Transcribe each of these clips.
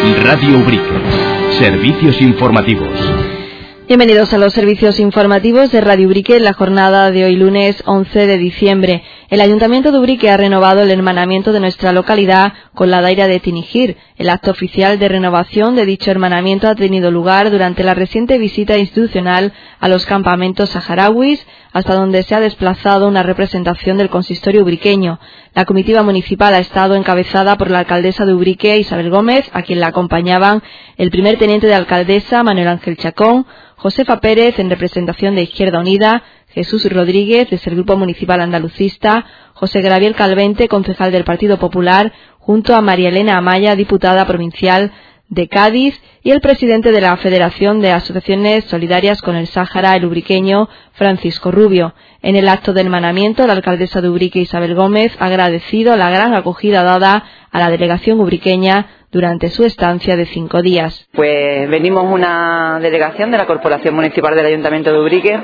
Radio Ubrique. Servicios informativos. Bienvenidos a los servicios informativos de Radio Ubrique en la jornada de hoy lunes 11 de diciembre. El Ayuntamiento de Ubrique ha renovado el hermanamiento de nuestra localidad con la daira de Tinijir. El acto oficial de renovación de dicho hermanamiento ha tenido lugar durante la reciente visita institucional a los campamentos saharauis, hasta donde se ha desplazado una representación del consistorio ubriqueño. La comitiva municipal ha estado encabezada por la alcaldesa de Ubrique, Isabel Gómez, a quien la acompañaban el primer teniente de alcaldesa, Manuel Ángel Chacón, Josefa Pérez, en representación de Izquierda Unida, Jesús Rodríguez, desde el Grupo Municipal Andalucista, José Gabriel Calvente, concejal del Partido Popular, junto a María Elena Amaya, diputada provincial de Cádiz, y el presidente de la Federación de Asociaciones Solidarias con el Sáhara, el ubriqueño, Francisco Rubio. En el acto de hermanamiento, la alcaldesa de Ubrique, Isabel Gómez, ha agradecido la gran acogida dada a la delegación ubriqueña durante su estancia de 5 días. Pues venimos una delegación de la Corporación Municipal del Ayuntamiento de Ubrique,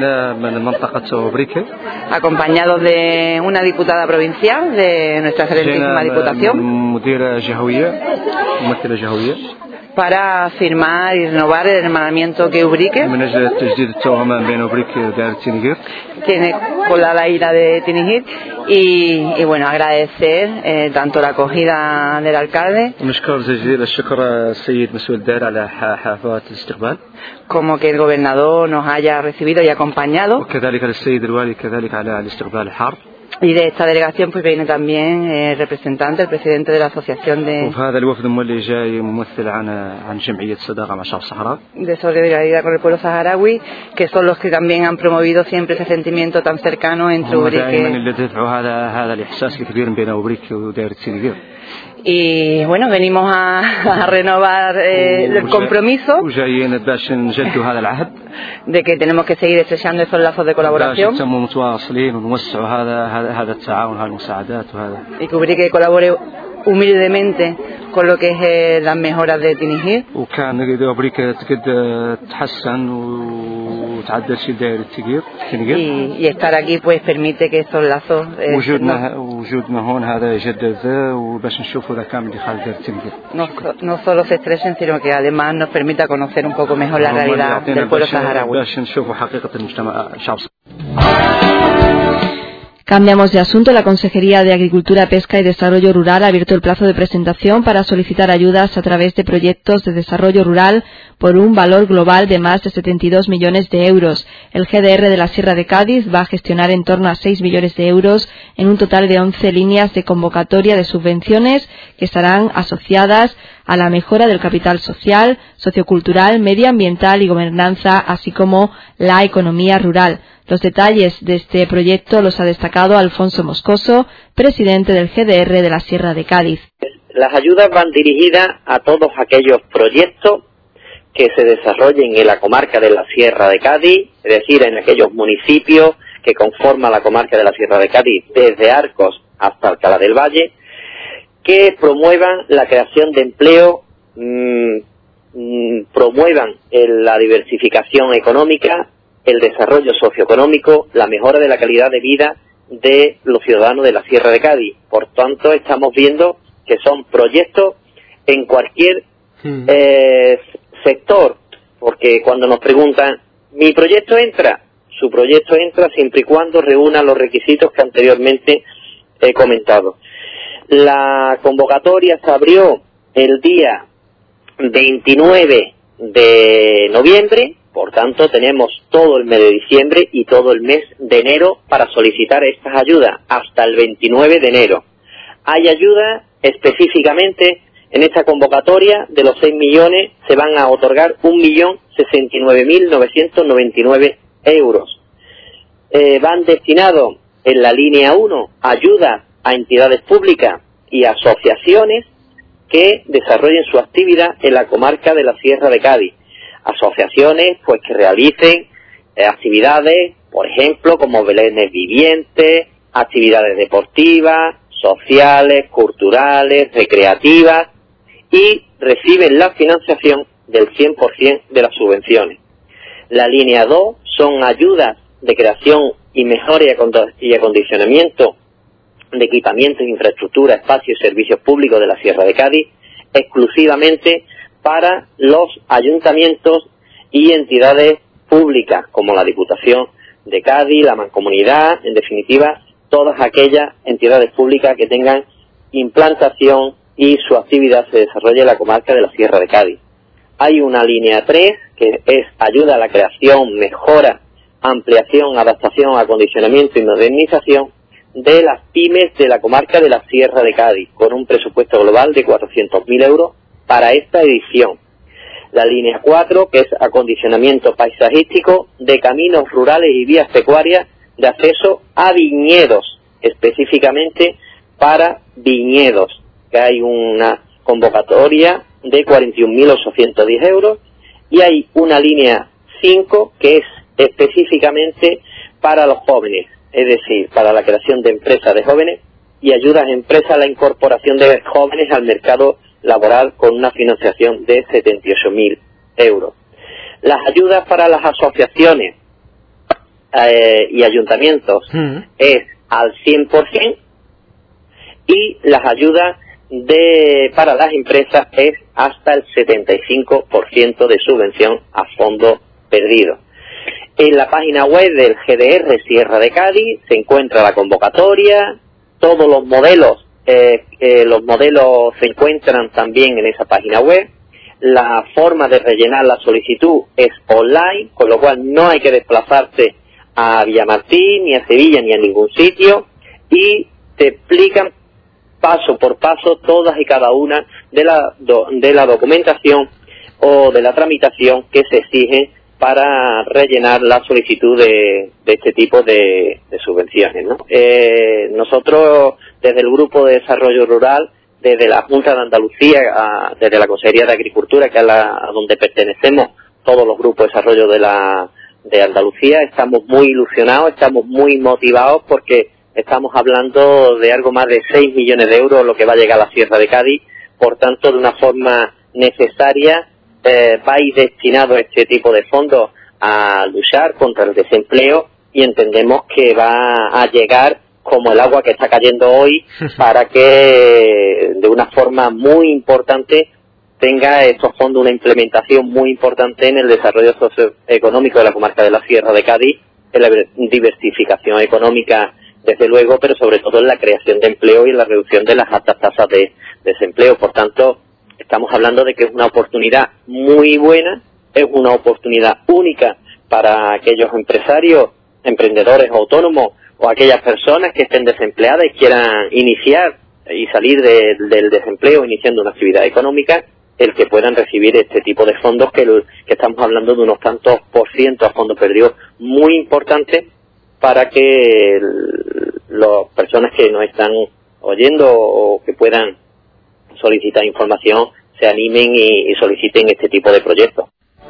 acompañados de una diputada provincial de nuestra excelentísima Diputación, para firmar y renovar el hermanamiento que Ubrique tiene con la daira de Tinijir y bueno, agradecer tanto la acogida del alcalde como que el gobernador nos haya recibido y acompañado. Y de esta delegación pues viene también el representante, el presidente de la asociación de solidaridad con el pueblo saharaui, que son los que también han promovido siempre ese sentimiento tan cercano entre Ubrique. Y bueno, venimos a renovar el compromiso de que tenemos que seguir estrechando esos lazos de colaboración y que Ubrique colabore humildemente con lo que es las mejoras de Tinijir. Y estar aquí pues permite que esos lazos no solo se estrechen, sino que además nos permita conocer un poco mejor la realidad del pueblo saharaui. Cambiamos de asunto. La Consejería de Agricultura, Pesca y Desarrollo Rural ha abierto el plazo de presentación para solicitar ayudas a través de proyectos de desarrollo rural por un valor global de más de 72 millones de euros. El GDR de la Sierra de Cádiz va a gestionar en torno a 6 millones de euros en un total de 11 líneas de convocatoria de subvenciones que estarán asociadas a la mejora del capital social, sociocultural, medioambiental y gobernanza, así como la economía rural. Los detalles de este proyecto los ha destacado Alfonso Moscoso, presidente del GDR de la Sierra de Cádiz. Las ayudas van dirigidas a todos aquellos proyectos que se desarrollen en la comarca de la Sierra de Cádiz, es decir, en aquellos municipios que conforman la comarca de la Sierra de Cádiz, desde Arcos hasta Alcalá del Valle, que promuevan la creación de empleo, promuevan la diversificación económica, el desarrollo socioeconómico, la mejora de la calidad de vida de los ciudadanos de la Sierra de Cádiz. Por tanto, estamos viendo que son proyectos en cualquier sector, porque cuando nos preguntan, ¿mi proyecto entra? Su proyecto entra siempre y cuando reúna los requisitos que anteriormente he comentado. La convocatoria se abrió el día 29 de noviembre, por tanto tenemos todo el mes de diciembre y todo el mes de enero para solicitar estas ayudas hasta el 29 de enero. Hay ayudas específicamente en esta convocatoria, de los 6 millones se van a otorgar 1.069.999 euros. Van destinados en la línea 1 ayudas a entidades públicas y asociaciones que desarrollen su actividad en la comarca de la Sierra de Cádiz. Asociaciones pues que realicen actividades, por ejemplo, como belenes vivientes, actividades deportivas, sociales, culturales, recreativas, y reciben la financiación del 100% de las subvenciones. La línea 2 son ayudas de creación y mejora y acondicionamiento de equipamientos, infraestructura, espacios y servicios públicos de la Sierra de Cádiz. exclusivamente para los ayuntamientos y entidades públicas, como la Diputación de Cádiz, la Mancomunidad, en definitiva, todas aquellas entidades públicas que tengan implantación y su actividad se desarrolle en la comarca de la Sierra de Cádiz. Hay una línea 3, que es ayuda a la creación, mejora, ampliación, adaptación, acondicionamiento y modernización de las pymes de la comarca de la Sierra de Cádiz, con un presupuesto global de 400.000 euros para esta edición. La línea 4, que es acondicionamiento paisajístico de caminos rurales y vías pecuarias de acceso a viñedos, específicamente para viñedos, que hay una convocatoria de 41.810 euros, y hay una línea 5 que es específicamente para los jóvenes, es decir, para la creación de empresas de jóvenes y ayudas a empresas a la incorporación de jóvenes al mercado laboral con una financiación de 78.000 euros. Las ayudas para las asociaciones y ayuntamientos es al 100%, y las ayudas para las empresas es hasta el 75% de subvención a fondo perdido. En la página web del GDR Sierra de Cádiz se encuentra la convocatoria, todos los modelos se encuentran también en esa página web. La forma de rellenar la solicitud es online, con lo cual no hay que desplazarse a Villamartín, ni a Sevilla, ni a ningún sitio, y te explican paso por paso todas y cada una de la documentación o de la tramitación que se exige para rellenar la solicitud de este tipo de subvenciones, ¿no? Nosotros, desde el Grupo de Desarrollo Rural, desde la Junta de Andalucía, desde la Consejería de Agricultura, que es a donde pertenecemos todos los grupos de desarrollo de Andalucía, estamos muy ilusionados, estamos muy motivados, porque estamos hablando de algo más de 6 millones de euros lo que va a llegar a la Sierra de Cádiz. Por tanto, de una forma necesaria, va a ir destinado este tipo de fondos a luchar contra el desempleo, y entendemos que va a llegar como el agua que está cayendo hoy, para que de una forma muy importante tenga estos fondos una implementación muy importante en el desarrollo socioeconómico de la comarca de la Sierra de Cádiz, en la diversificación económica, desde luego, pero sobre todo en la creación de empleo y en la reducción de las altas tasas de desempleo. Por tanto, estamos hablando de que es una oportunidad muy buena, es una oportunidad única para aquellos empresarios, emprendedores autónomos, o aquellas personas que estén desempleadas y quieran iniciar y salir del desempleo iniciando una actividad económica, el que puedan recibir este tipo de fondos, que estamos hablando de unos tantos por ciento a fondo perdido muy importantes, para que las personas que nos están oyendo o que puedan solicitar información se animen y soliciten este tipo de proyectos.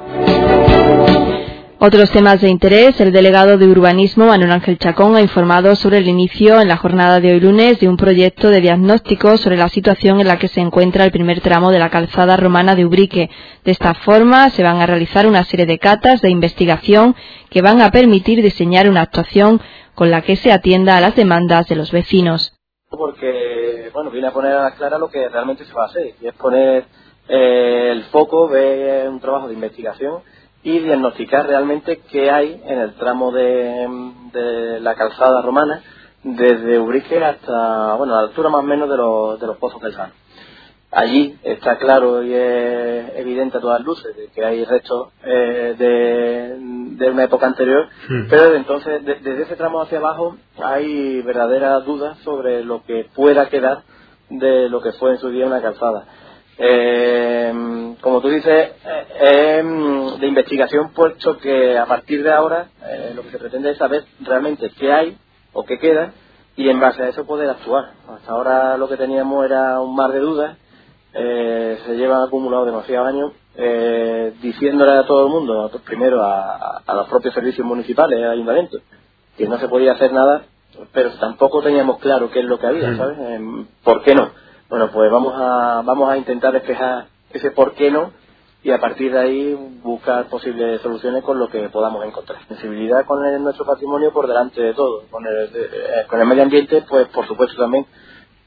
Otros temas de interés: el delegado de Urbanismo, Manuel Ángel Chacón, ha informado sobre el inicio en la jornada de hoy lunes de un proyecto de diagnóstico sobre la situación en la que se encuentra el primer tramo de la calzada romana de Ubrique. De esta forma se van a realizar una serie de catas de investigación que van a permitir diseñar una actuación con la que se atienda a las demandas de los vecinos. Porque, viene a poner a la clara lo que realmente se va a hacer, y es poner el foco, ver un trabajo de investigación y diagnosticar realmente qué hay en el tramo de la calzada romana, desde Ubrique hasta, a la altura más o menos de los Pozos del Sano. Allí está claro y es evidente a todas luces de que hay restos de una época anterior, pero desde entonces, desde ese tramo hacia abajo, hay verdaderas dudas sobre lo que pueda quedar de lo que fue en su día una calzada. Como tú dices, de investigación, puesto que a partir de ahora lo que se pretende es saber realmente qué hay o qué queda, y en base a eso poder actuar. Hasta ahora lo que teníamos era un mar de dudas. Se llevan acumulados demasiados años diciéndole a todo el mundo, primero a los propios servicios municipales, al ayuntamiento, que no se podía hacer nada, pero tampoco teníamos claro qué es lo que había, ¿sabes? ¿Por qué no? Bueno, pues vamos a intentar despejar ese por qué no, y a partir de ahí buscar posibles soluciones con lo que podamos encontrar. Sensibilidad con nuestro patrimonio por delante de todo, con el medio ambiente, pues por supuesto también,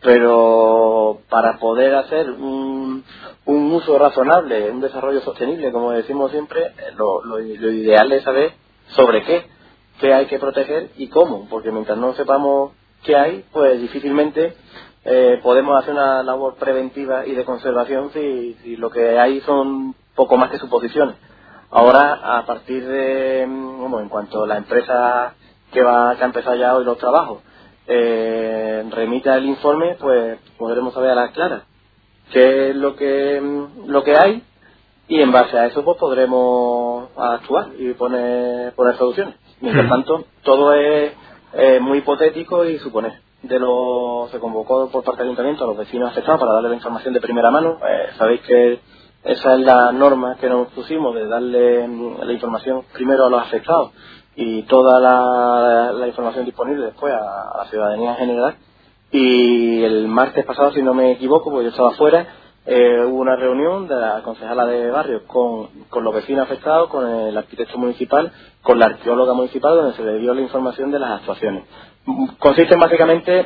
pero para poder hacer un uso razonable, un desarrollo sostenible, como decimos siempre, lo ideal es saber sobre qué hay que proteger y cómo, porque mientras no sepamos qué hay, pues difícilmente podemos hacer una labor preventiva y de conservación si lo que hay son poco más que suposiciones. Ahora, a partir de, en cuanto a la empresa que ha empezado ya hoy los trabajos, remita el informe, pues podremos saber a las claras qué es lo que hay, y en base a eso pues podremos actuar y poner soluciones. Mientras tanto, todo es muy hipotético y suponer. Se convocó por parte del ayuntamiento a los vecinos afectados para darle la información de primera mano. Sabéis que esa es la norma que nos pusimos, de darle la información primero a los afectados y toda la información disponible después a la ciudadanía en general. Y el martes pasado, si no me equivoco, porque yo estaba fuera, hubo una reunión de la concejala de barrio con los vecinos afectados, con el arquitecto municipal, con la arqueóloga municipal, donde se le dio la información de las actuaciones. Consisten básicamente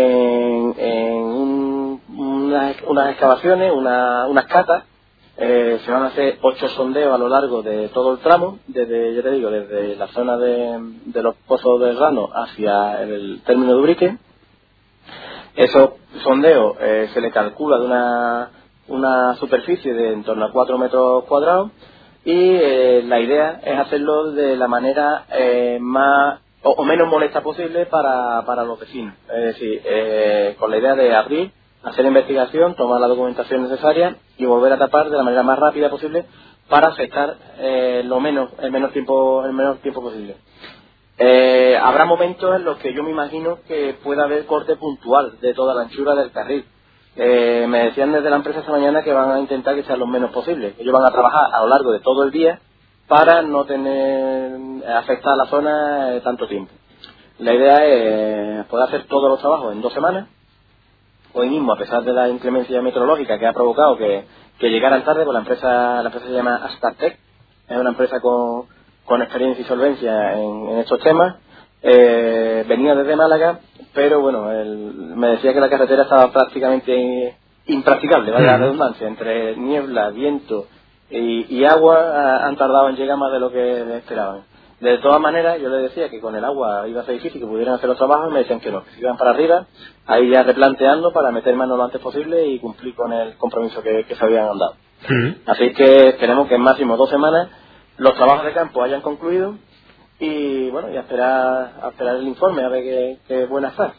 en unas excavaciones, unas catas. Se van a hacer 8 sondeos a lo largo de todo el tramo, desde la zona de los pozos del Rano hacia el término de Ubrique. Esos sondeos se le calcula de una superficie de en torno a 4 metros cuadrados, y la idea es hacerlo de la manera más o menos molesta posible para los vecinos. Es decir, con la idea de abrir, hacer investigación, tomar la documentación necesaria y volver a tapar de la manera más rápida posible para afectar el menor tiempo posible. Habrá momentos en los que yo me imagino que pueda haber corte puntual de toda la anchura del carril. Me decían desde la empresa esta mañana que van a intentar que sean los menos posibles. Ellos van a trabajar a lo largo de todo el día para no tener afectada la zona tanto tiempo. La idea es poder hacer todos los trabajos en 2 semanas. Hoy mismo, a pesar de la inclemencia meteorológica que ha provocado que llegaran tarde, pues la empresa se llama Astartec, es una empresa con experiencia y solvencia en estos temas. Venía desde Málaga, pero bueno, me decía que la carretera estaba prácticamente impracticable, vaya la redundancia, entre niebla, viento y agua. Han tardado en llegar más de lo que esperaban. De todas maneras, yo les decía que con el agua iba a ser difícil que pudieran hacer los trabajos, y me decían que no, que se iban para arriba, ahí ya replanteando para meter mano lo antes posible y cumplir con el compromiso que se habían dado. Así que esperemos que en máximo 2 semanas los trabajos de campo hayan concluido, y bueno, y a esperar el informe, a ver qué buena está.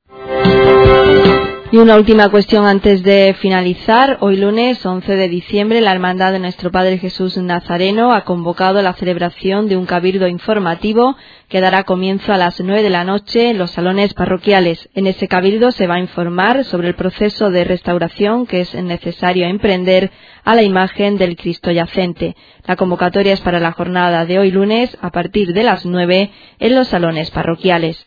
Y una última cuestión antes de finalizar. Hoy lunes 11 de diciembre la Hermandad de Nuestro Padre Jesús Nazareno ha convocado la celebración de un cabildo informativo que dará comienzo a las 9 de la noche en los salones parroquiales. En ese cabildo se va a informar sobre el proceso de restauración que es necesario emprender a la imagen del Cristo yacente. La convocatoria es para la jornada de hoy lunes a partir de las 9 en los salones parroquiales.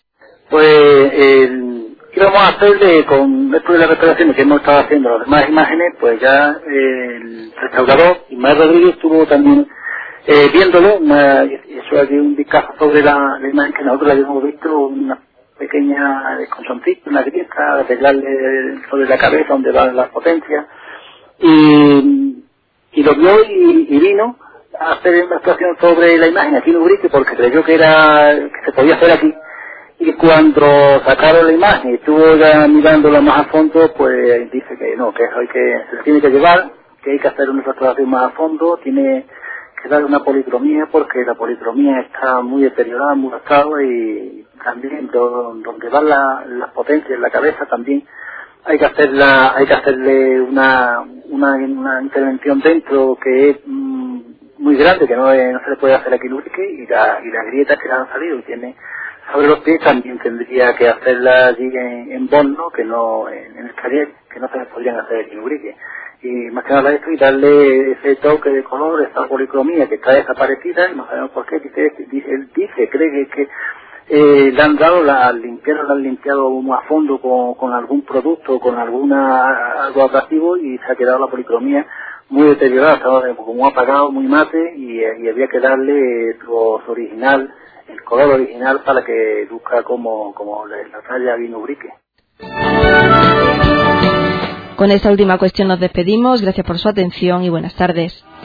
¿Qué vamos a hacer después de las restauraciones que hemos estado haciendo las demás imágenes? Pues ya el restaurador Ismael Rodríguez estuvo también viéndolo, eso aquí un vistazo sobre la imagen que nosotros habíamos visto, una pequeña desconsoncito, una grieta, arreglarle sobre la cabeza donde van las potencias, y lo vio y vino a hacer una actuación sobre la imagen aquí en Ubrique porque creyó que se podía hacer aquí. Y cuando sacaron la imagen y estuvo ya mirándola más a fondo, pues dice que no, que se la tiene que llevar, que hay que hacer una restauración más a fondo, tiene que darle una policromía porque la policromía está muy deteriorada, muy gastado, y también donde van las potencias en la cabeza también hay que hacerle una intervención dentro que es muy grande, que no se le puede hacer aquí en Ubrique, y las grietas que le han salido y tiene sobre los pies también tendría que hacerla allí en Borno, que no en el Cariel, que no se les podrían hacer aquí en Ubrique. Y más que nada esto, y darle ese toque de color, esa policromía que está desaparecida, y no sabemos por qué. Cree que le han dado, la han limpiado a fondo con algún producto, con algo atractivo, y se ha quedado la policromía muy deteriorada, estaba como apagado, muy mate, y había que darle su original, el color original, para que luzca como la talla vino Ubrique. Con esta última cuestión nos despedimos. Gracias por su atención y buenas tardes.